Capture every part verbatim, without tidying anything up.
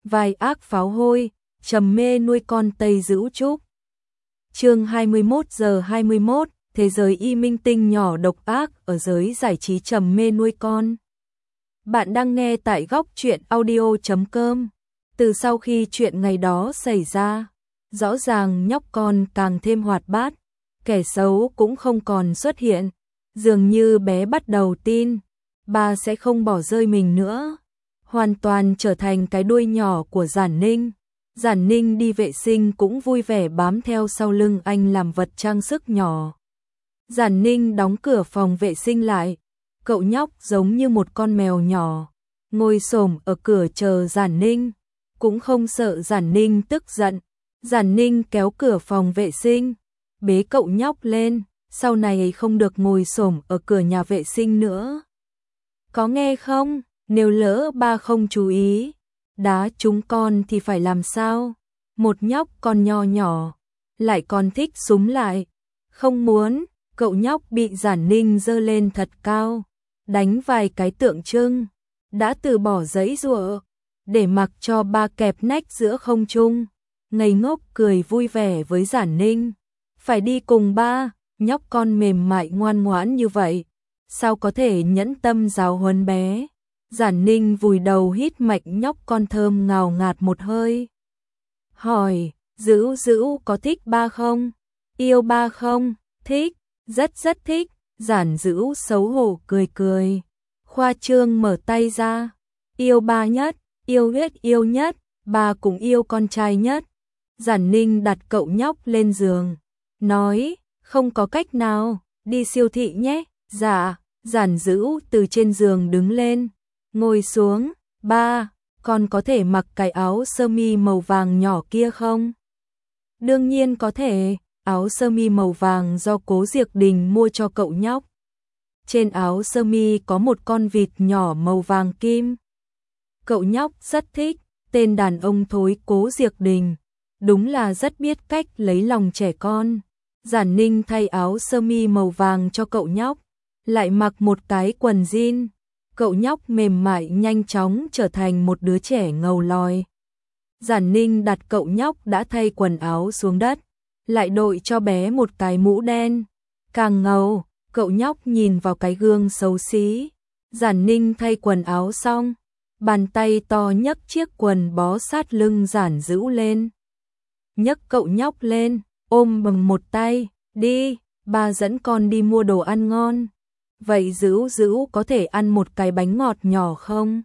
vai ác pháo hôi, trầm mê nuôi con Tây Dữu Trúc. Chương hai mươi mốt giờ hai mươi mốt, thế giới y minh tinh nhỏ độc ác ở giới giải trí trầm mê nuôi con. Bạn đang nghe tại góc truyện audio chấm com. Từ sau khi chuyện ngày đó xảy ra, rõ ràng nhóc con càng thêm hoạt bát, kẻ xấu cũng không còn xuất hiện, dường như bé bắt đầu tin, ba sẽ không bỏ rơi mình nữa, hoàn toàn trở thành cái đuôi nhỏ của Giản Ninh. Giản Ninh đi vệ sinh cũng vui vẻ bám theo sau lưng anh làm vật trang sức nhỏ. Giản Ninh đóng cửa phòng vệ sinh lại, cậu nhóc giống như một con mèo nhỏ, ngồi xổm ở cửa chờ Giản Ninh, cũng không sợ Giản Ninh tức giận. Giản Ninh kéo cửa phòng vệ sinh, bế cậu nhóc lên, sau này không được ngồi xổm ở cửa nhà vệ sinh nữa. Có nghe không? Nếu lỡ ba không chú ý, đá chúng con thì phải làm sao? Một nhóc con nho nhỏ, lại còn thích súm lại. Không muốn, cậu nhóc bị Giản Ninh giơ lên thật cao, đánh vài cái tượng trưng, đã từ bỏ giãy giụa, để mặc cho ba kẹp nách giữa không trung, ngây ngốc cười vui vẻ với Giản Ninh. Phải đi cùng ba, nhóc con mềm mại ngoan ngoãn như vậy, sao có thể nhẫn tâm giáo huấn bé? Giản Ninh vùi đầu hít mạnh nhóc con thơm ngào ngạt một hơi. Hỏi, Dữu Dữu có thích ba không? Yêu ba không? Thích, rất rất thích. Giản Dữu xấu hổ cười cười, khoa trương mở tay ra. Yêu ba nhất, yêu huyết yêu nhất, ba cũng yêu con trai nhất. Giản Ninh đặt cậu nhóc lên giường, nói, không có cách nào, đi siêu thị nhé. Dạ. Giản Dữu từ trên giường đứng lên, ngồi xuống. Ba, con có thể mặc cái áo sơ mi màu vàng nhỏ kia không? Đương nhiên có thể, áo sơ mi màu vàng do Cố Diệc Đình mua cho cậu nhóc. Trên áo sơ mi có một con vịt nhỏ màu vàng kim. Cậu nhóc rất thích, tên đàn ông thối Cố Diệc Đình, đúng là rất biết cách lấy lòng trẻ con. Giản Ninh thay áo sơ mi màu vàng cho cậu nhóc, lại mặc một cái quần jean. Cậu nhóc mềm mại nhanh chóng trở thành một đứa trẻ ngầu lòi. Giản Ninh đặt cậu nhóc đã thay quần áo xuống đất, lại đội cho bé một cái mũ đen. Càng ngầu, cậu nhóc nhìn vào cái gương xấu xí. Giản Ninh thay quần áo xong, bàn tay to nhấc chiếc quần bó sát lưng Giản Dữu lên. Nhấc cậu nhóc lên, ôm bằng một tay, đi, ba dẫn con đi mua đồ ăn ngon. Vậy Dữu Dữu có thể ăn một cái bánh ngọt nhỏ không?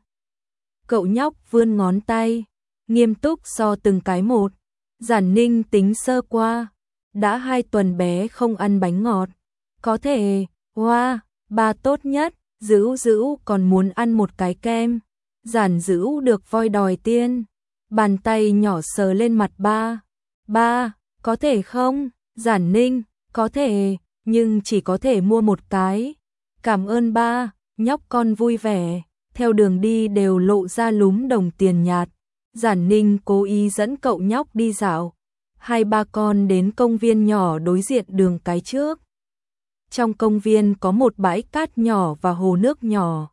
Cậu nhóc vươn ngón tay, nghiêm túc so từng cái một. Giản Ninh tính sơ qua, đã hai tuần bé không ăn bánh ngọt. Có thể, hoa, wow, ba tốt nhất. Dữu Dữu còn muốn ăn một cái kem. Giản Dữu được voi đòi tiên, bàn tay nhỏ sờ lên mặt ba. Ba, có thể không? Giản Ninh, có thể, nhưng chỉ có thể mua một cái. Cảm ơn ba. Nhóc con vui vẻ, theo đường đi đều lộ ra lúm đồng tiền nhạt. Giản Ninh cố ý dẫn cậu nhóc đi dạo. Hai ba con đến công viên nhỏ đối diện đường cái trước. Trong công viên có một bãi cát nhỏ và hồ nước nhỏ.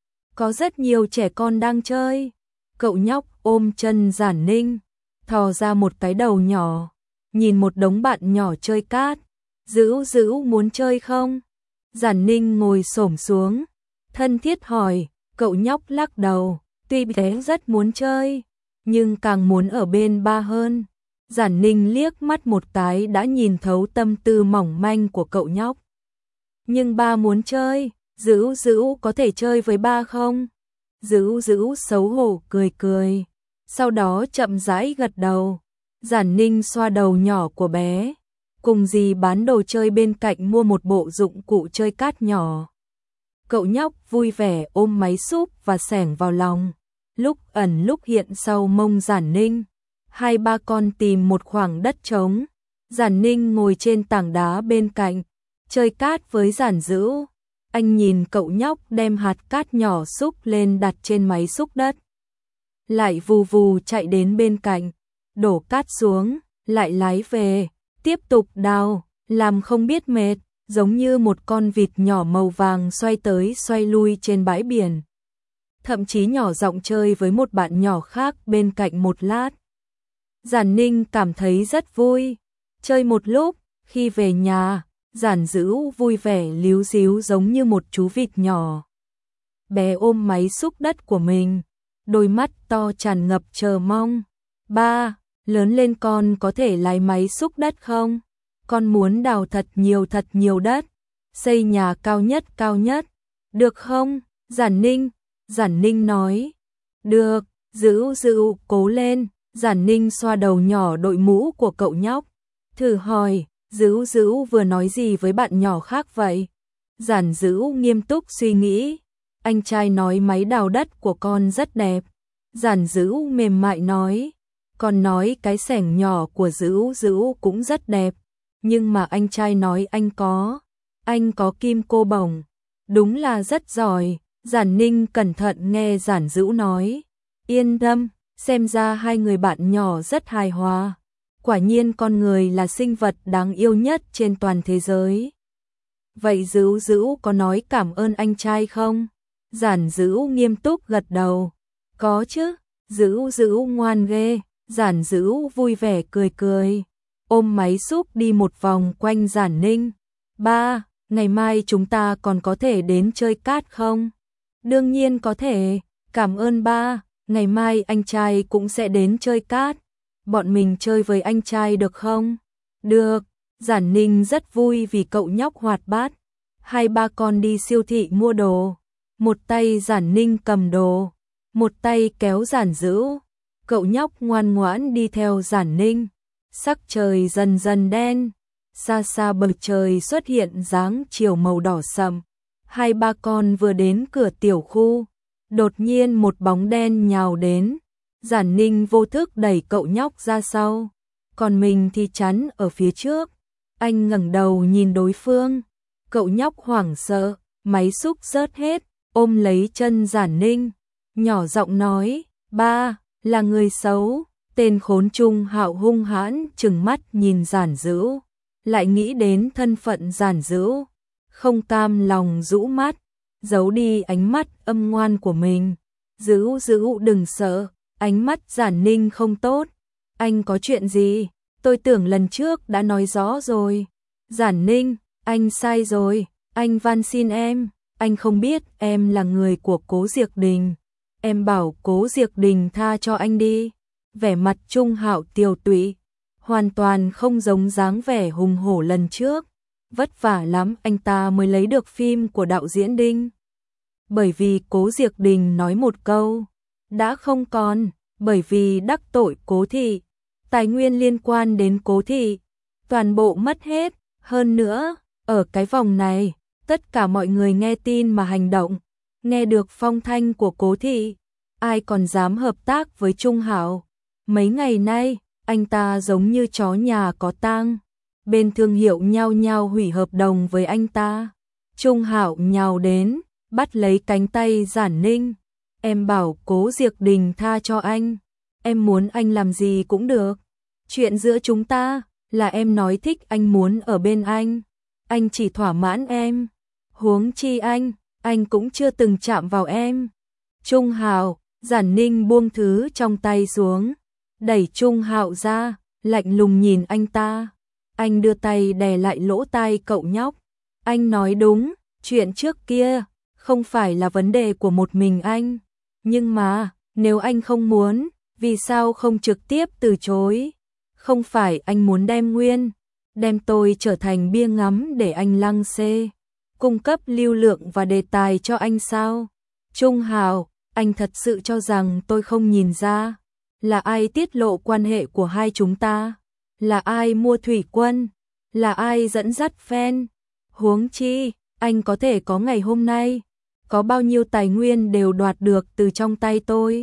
Có rất nhiều trẻ con đang chơi. Cậu nhóc ôm chân Giản Ninh, thò ra một cái đầu nhỏ, nhìn một đống bạn nhỏ chơi cát. Dữu Dữu muốn chơi không? Giản Ninh ngồi xổm xuống, thân thiết hỏi. Cậu nhóc lắc đầu, tuy bé rất muốn chơi, nhưng càng muốn ở bên ba hơn. Giản Ninh liếc mắt một cái đã nhìn thấu tâm tư mỏng manh của cậu nhóc. Nhưng ba muốn chơi, Dữu Dữu có thể chơi với ba không? Dữu Dữu xấu hổ cười cười, sau đó chậm rãi gật đầu. Giản Ninh xoa đầu nhỏ của bé, cùng dì bán đồ chơi bên cạnh mua một bộ dụng cụ chơi cát nhỏ. Cậu nhóc vui vẻ ôm máy xúc và xẻng vào lòng, lúc ẩn lúc hiện sau mông Giản Ninh. Hai ba con tìm một khoảng đất trống. Giản Ninh ngồi trên tảng đá bên cạnh, chơi cát với Giản Dữu. Anh nhìn cậu nhóc đem hạt cát nhỏ xúc lên đặt trên máy xúc đất, lại vù vù chạy đến bên cạnh, đổ cát xuống, lại lái về, tiếp tục đào, làm không biết mệt, giống như một con vịt nhỏ màu vàng xoay tới xoay lui trên bãi biển. thậm chí nhỏ giọng chơi với một bạn nhỏ khác bên cạnh một lát. Giản Ninh cảm thấy rất vui. Chơi một lúc, khi về nhà, Giản Dữ vui vẻ líu díu giống như một chú vịt nhỏ. Bé ôm máy xúc đất của mình, đôi mắt to tràn ngập chờ mong. Ba, lớn lên con có thể lái máy xúc đất không? Con muốn đào thật nhiều thật nhiều đất, xây nhà cao nhất cao nhất, được không? Giản Ninh, Giản Ninh nói. Được, Dữ Dữ cố lên. Giản Ninh xoa đầu nhỏ đội mũ của cậu nhóc, thử hỏi, Dữ Dữ vừa nói gì với bạn nhỏ khác vậy? Giản Dữ nghiêm túc suy nghĩ, anh trai nói máy đào đất của con rất đẹp. Giản Dữ mềm mại nói, còn nói cái xẻng nhỏ của Dữ Dữ cũng rất đẹp, nhưng mà anh trai nói anh có, anh có kim cô bổng, đúng là rất giỏi. Giản Ninh cẩn thận nghe Giản Dữ nói, yên tâm. Xem ra hai người bạn nhỏ rất hài hòa. Quả nhiên con người là sinh vật đáng yêu nhất trên toàn thế giới. Vậy Dữ Dữ có nói cảm ơn anh trai không? Giản Dữ nghiêm túc gật đầu. Có chứ, Dữ Dữ ngoan ghê. Giản Dữ vui vẻ cười cười, ôm máy xúc đi một vòng quanh Giản Ninh. Ba, ngày mai chúng ta còn có thể đến chơi cát không? Đương nhiên có thể, cảm ơn ba. Ngày mai anh trai cũng sẽ đến chơi cát. Bọn mình chơi với anh trai được không? Được, Giản Ninh rất vui vì cậu nhóc hoạt bát. Hai ba con đi siêu thị mua đồ. Một tay Giản Ninh cầm đồ, một tay kéo Giản Dữ. Cậu nhóc ngoan ngoãn đi theo Giản Ninh. Sắc trời dần dần đen. Xa xa bầu trời xuất hiện dáng chiều màu đỏ sậm. Hai ba con vừa đến cửa tiểu khu. Đột nhiên một bóng đen nhào đến, Giản Ninh vô thức đẩy cậu nhóc ra sau, còn mình thì chắn ở phía trước. Anh ngẩng đầu nhìn đối phương, cậu nhóc hoảng sợ, máy xúc rớt hết, ôm lấy chân Giản Ninh, nhỏ giọng nói, ba, là người xấu. Tên khốn Trung Hạo hung hãn trừng mắt nhìn Giản Dữ, lại nghĩ đến thân phận Giản Dữ, không cam lòng rũ mắt, giấu đi ánh mắt âm ngoan của mình. Dữ Dữ đừng sợ, ánh mắt Giản Ninh không tốt. Anh có chuyện gì? Tôi tưởng lần trước đã nói rõ rồi. Giản Ninh, anh sai rồi, anh van xin em. Anh không biết em là người của Cố Diệc Đình. Em bảo Cố Diệc Đình tha cho anh đi. Vẻ mặt Trung Hạo tiều tụy, hoàn toàn không giống dáng vẻ hùng hổ lần trước. Vất vả lắm anh ta mới lấy được phim của đạo diễn Đinh. Bởi vì Cố Diệc Đình nói một câu, đã không còn, bởi vì đắc tội Cố thị, tài nguyên liên quan đến Cố thị, toàn bộ mất hết. Hơn nữa, ở cái vòng này, tất cả mọi người nghe tin mà hành động, nghe được phong thanh của Cố thị, ai còn dám hợp tác với Trung Hạo. Mấy ngày nay, anh ta giống như chó nhà có tang. Bên thương hiệu nhao nhao hủy hợp đồng với anh ta. Trung Hạo nhào đến, bắt lấy cánh tay Giản Ninh. Em bảo Cố Diệc Đình tha cho anh. Em muốn anh làm gì cũng được. Chuyện giữa chúng ta là em nói thích anh muốn ở bên anh. Anh chỉ thỏa mãn em. Huống chi anh, anh cũng chưa từng chạm vào em. Trung Hạo, Giản Ninh buông thứ trong tay xuống, đẩy Trung Hạo ra, lạnh lùng nhìn anh ta. Anh đưa tay đè lại lỗ tai cậu nhóc. Anh nói đúng, chuyện trước kia không phải là vấn đề của một mình anh. Nhưng mà, nếu anh không muốn, vì sao không trực tiếp từ chối? Không phải anh muốn đem nguyên, đem tôi trở thành bia ngắm để anh lăng xê, cung cấp lưu lượng và đề tài cho anh sao? Trung Hạo, anh thật sự cho rằng tôi không nhìn ra? Là ai tiết lộ quan hệ của hai chúng ta? Là ai mua thủy quân? Là ai dẫn dắt fan? Huống chi, anh có thể có ngày hôm nay, có bao nhiêu tài nguyên đều đoạt được từ trong tay tôi.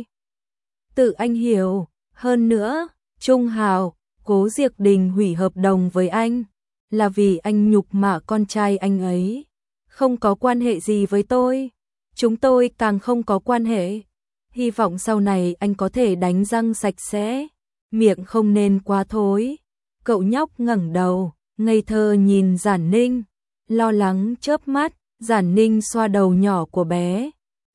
Tự anh hiểu, hơn nữa, Trung Hạo, Cố Diệc Đình hủy hợp đồng với anh, là vì anh nhục mạ con trai anh ấy. Không có quan hệ gì với tôi, chúng tôi càng không có quan hệ. Hy vọng sau này anh có thể đánh răng sạch sẽ, miệng không nên quá thối. Cậu nhóc ngẩng đầu, ngây thơ nhìn Giản Ninh, lo lắng chớp mắt. Giản Ninh xoa đầu nhỏ của bé,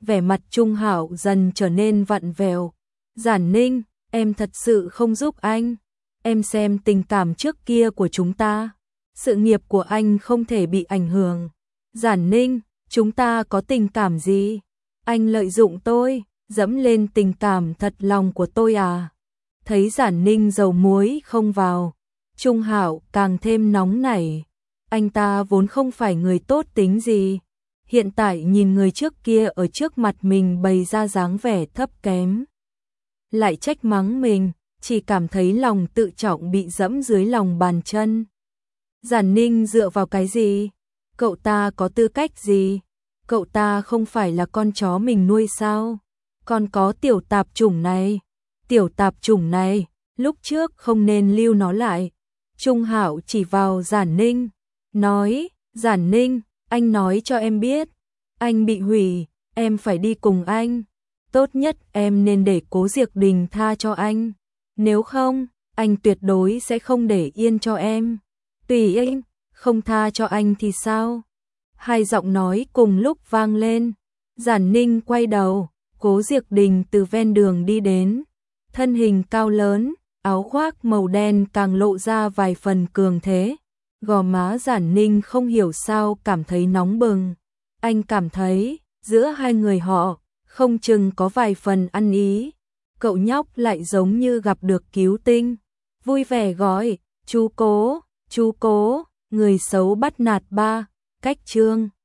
vẻ mặt Trung Hạo dần trở nên vặn vẹo. Giản Ninh, em thật sự không giúp anh. Em xem tình cảm trước kia của chúng ta. Sự nghiệp của anh không thể bị ảnh hưởng. Giản Ninh, chúng ta có tình cảm gì? Anh lợi dụng tôi, dẫm lên tình cảm thật lòng của tôi à? Thấy Giản Ninh dầu muối không vào, Trung Hạo càng thêm nóng nảy. Anh ta vốn không phải người tốt tính gì. Hiện tại nhìn người trước kia ở trước mặt mình bày ra dáng vẻ thấp kém, lại trách mắng mình, chỉ cảm thấy lòng tự trọng bị dẫm dưới lòng bàn chân. Giản Ninh dựa vào cái gì? Cậu ta có tư cách gì? Cậu ta không phải là con chó mình nuôi sao? Còn có tiểu tạp chủng này. Tiểu tạp chủng này, lúc trước không nên lưu nó lại. Trung Hạo chỉ vào Giản Ninh, nói, Giản Ninh, anh nói cho em biết, anh bị hủy, em phải đi cùng anh. Tốt nhất em nên để Cố Diệc Đình tha cho anh. Nếu không, anh tuyệt đối sẽ không để yên cho em. Tùy anh, không tha cho anh thì sao? Hai giọng nói cùng lúc vang lên. Giản Ninh quay đầu, Cố Diệc Đình từ ven đường đi đến. Thân hình cao lớn, áo khoác màu đen càng lộ ra vài phần cường thế. Gò má Giản Ninh không hiểu sao cảm thấy nóng bừng. Anh cảm thấy, giữa hai người họ, không chừng có vài phần ăn ý. Cậu nhóc lại giống như gặp được cứu tinh. Vui vẻ gọi, chú Cố, chú Cố, người xấu bắt nạt ba, cách chương.